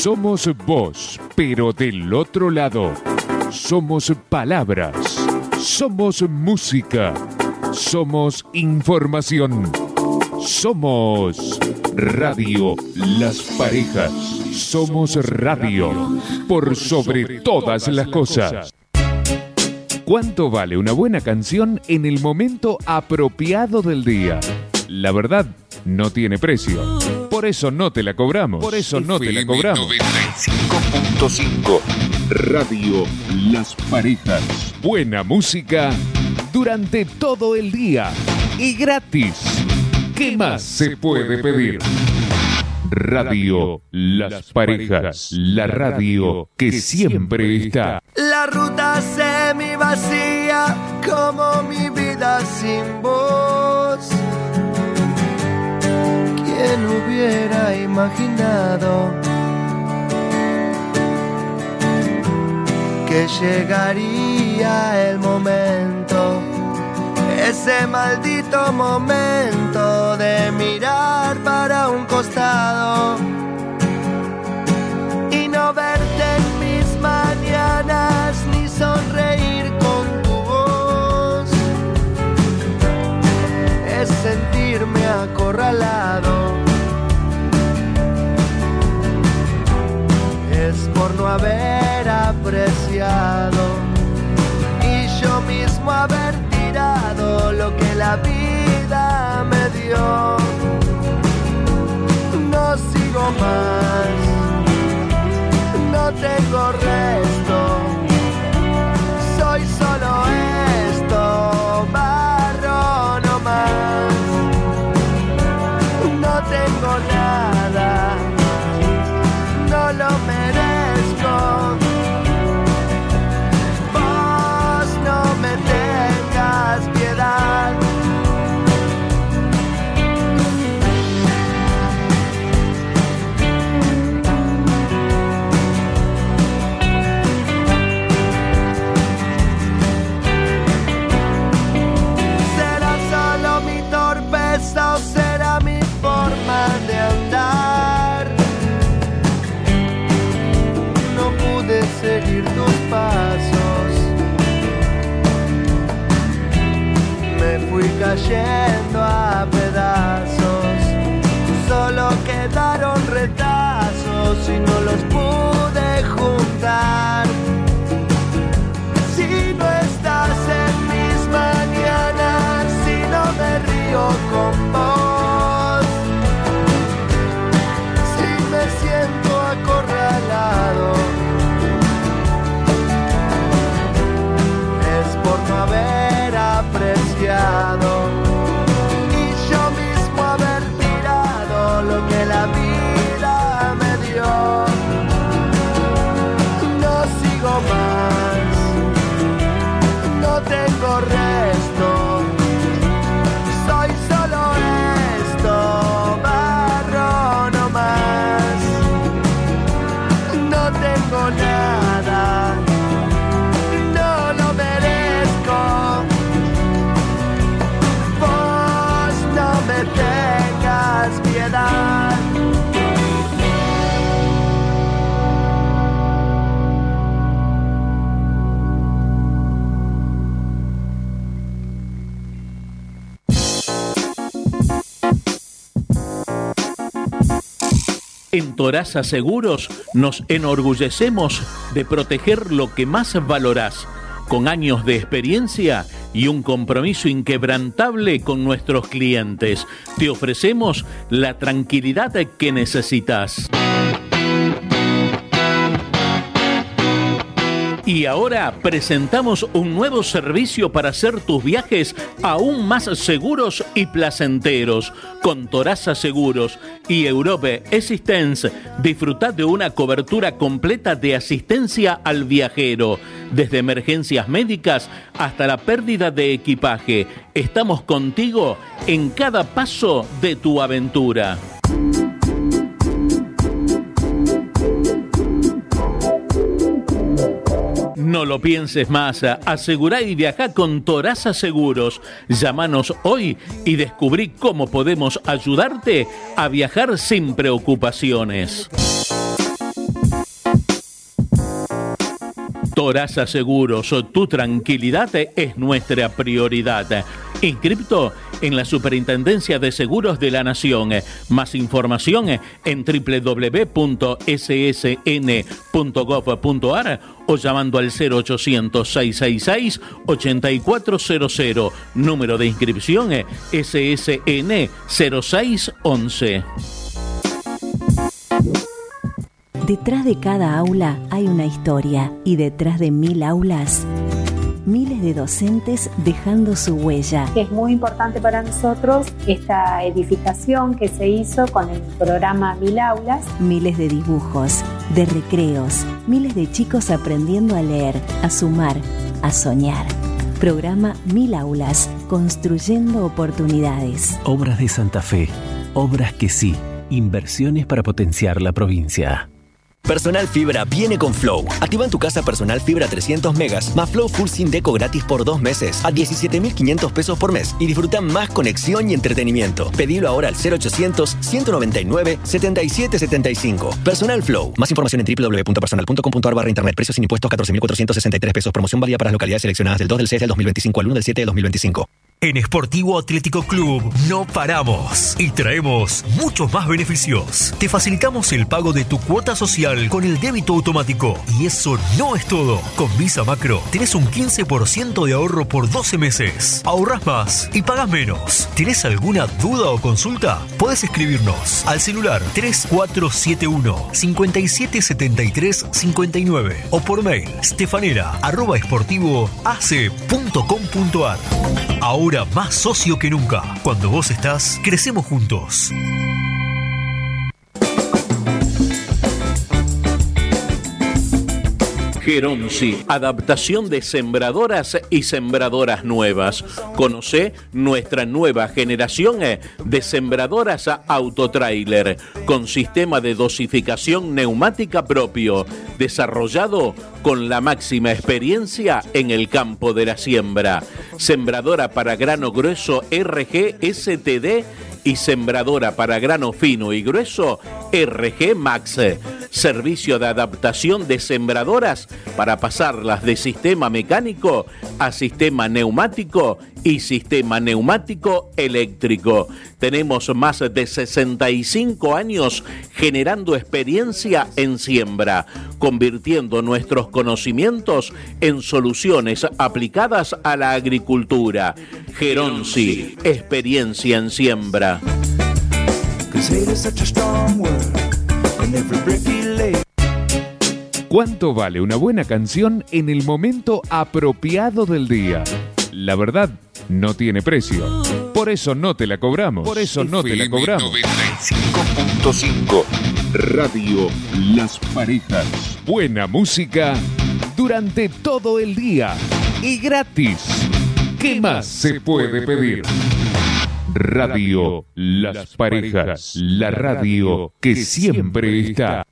Somos voz, pero del otro lado. Somos palabras. Somos música. Somos información. Somos Radio Las Parejas. Somos radio por sobre todas las cosas. ¿Cuánto vale una buena canción en el momento apropiado del día? La verdad, no tiene precio. Por eso no te la cobramos. Por eso no te la cobramos. 95.5 Radio Las Parejas. Buena música durante todo el día y gratis. ¿Qué más se puede pedir? Radio Las Parejas, la radio que siempre está. La ruta semi vacía como mi vida sin voz. ¿Quién hubiera imaginado que llegaría el momento? Ese maldito momento de mirar para un costado y no verte en mis mañanas ni sonreír con tu voz. Es sentirme acorralado. Es por no haber apreciado y yo mismo haber lo que la vida me dio. No sigo más, no tengo resto, soy solo esto, barro no más. No tengo nada, no lo merezco. Vos no me tengas piedad. ¿Será solo mi torpeza o será mi forma de andar? No pude seguir tus pasos, me fui cayendo a pedazos, solo quedaron retazos y no los pude juntar. Si no estás en mis mañanas, si no me río con vos, si me siento acorralado, es por no haber apreciado y yo mismo haber tirado lo que la vida me dio. No sigo más, no tengo resto, soy solo esto, barro no más. No tengo nada, no lo merezco. Vos no me tengas piedad. En Toraza Seguros nos enorgullecemos de proteger lo que más valorás, con años de experiencia y un compromiso inquebrantable con nuestros clientes. Te ofrecemos la tranquilidad que necesitas. Y ahora presentamos un nuevo servicio para hacer tus viajes aún más seguros y placenteros. Con Toraza Seguros y Europe Assistance, disfruta de una cobertura completa de asistencia al viajero, desde emergencias médicas hasta la pérdida de equipaje. Estamos contigo en cada paso de tu aventura. No lo pienses más, asegurá y viajá con Toraza Seguros. Llámanos hoy y descubrí cómo podemos ayudarte a viajar sin preocupaciones. Toraza Seguros, tu tranquilidad es nuestra prioridad. Inscripto en la Superintendencia de Seguros de la Nación. Más información en www.ssn.gov.ar o llamando al 0800-666-8400. Número de inscripción SSN 0611. Detrás de cada aula hay una historia y detrás de 1000 aulas, miles de docentes dejando su huella. Es muy importante para nosotros esta edificación que se hizo con el programa 1000 aulas. Miles de dibujos, de recreos, miles de chicos aprendiendo a leer, a sumar, a soñar. Programa 1000 aulas, construyendo oportunidades. Obras de Santa Fe, obras que sí, inversiones para potenciar la provincia. Personal Fibra viene con Flow. Activa en tu casa Personal Fibra 300 megas más Flow Full Sin Deco gratis por 2 meses a 17.500 pesos por mes y disfruta más conexión y entretenimiento. Pedilo ahora al 0800-199-7775. Personal Flow. Más información en www.personal.com.ar/internet. Precios sin impuestos 14.463 pesos. Promoción válida para las localidades seleccionadas del 2 del 6 del 2025 al 1 del 7 del 2025. En Sportivo Atlético Club no paramos y traemos muchos más beneficios. Te facilitamos el pago de tu cuota social con el débito automático. Y eso no es todo. Con Visa Macro tenés un 15% de ahorro por 12 meses. Ahorrás más y pagas menos. ¿Tenés alguna duda o consulta? Podés escribirnos al celular 3471-5773-59 o por mail stefanera@sportivoac.com.ar. Ahora más socio que nunca. Cuando vos estás, crecemos juntos. Geronsi, adaptación de sembradoras y sembradoras nuevas. Conoce nuestra nueva generación de sembradoras autotrailer con sistema de dosificación neumática propio, desarrollado con la máxima experiencia en el campo de la siembra. Sembradora para grano grueso RG STD y sembradora para grano fino y grueso RG Max. Servicio de adaptación de sembradoras para pasarlas de sistema mecánico a sistema neumático y sistema neumático eléctrico. Tenemos más de 65 años generando experiencia en siembra, convirtiendo nuestros conocimientos en soluciones aplicadas a la agricultura. Geronsi, experiencia en siembra. ¿Cuánto vale una buena canción en el momento apropiado del día? La verdad, no tiene precio. Por eso no te la cobramos. Por eso no te la cobramos. 95.5 Radio Las Parejas. Buena música durante todo el día y gratis. ¿Qué más se puede pedir? Radio Las Parejas, la radio que siempre está.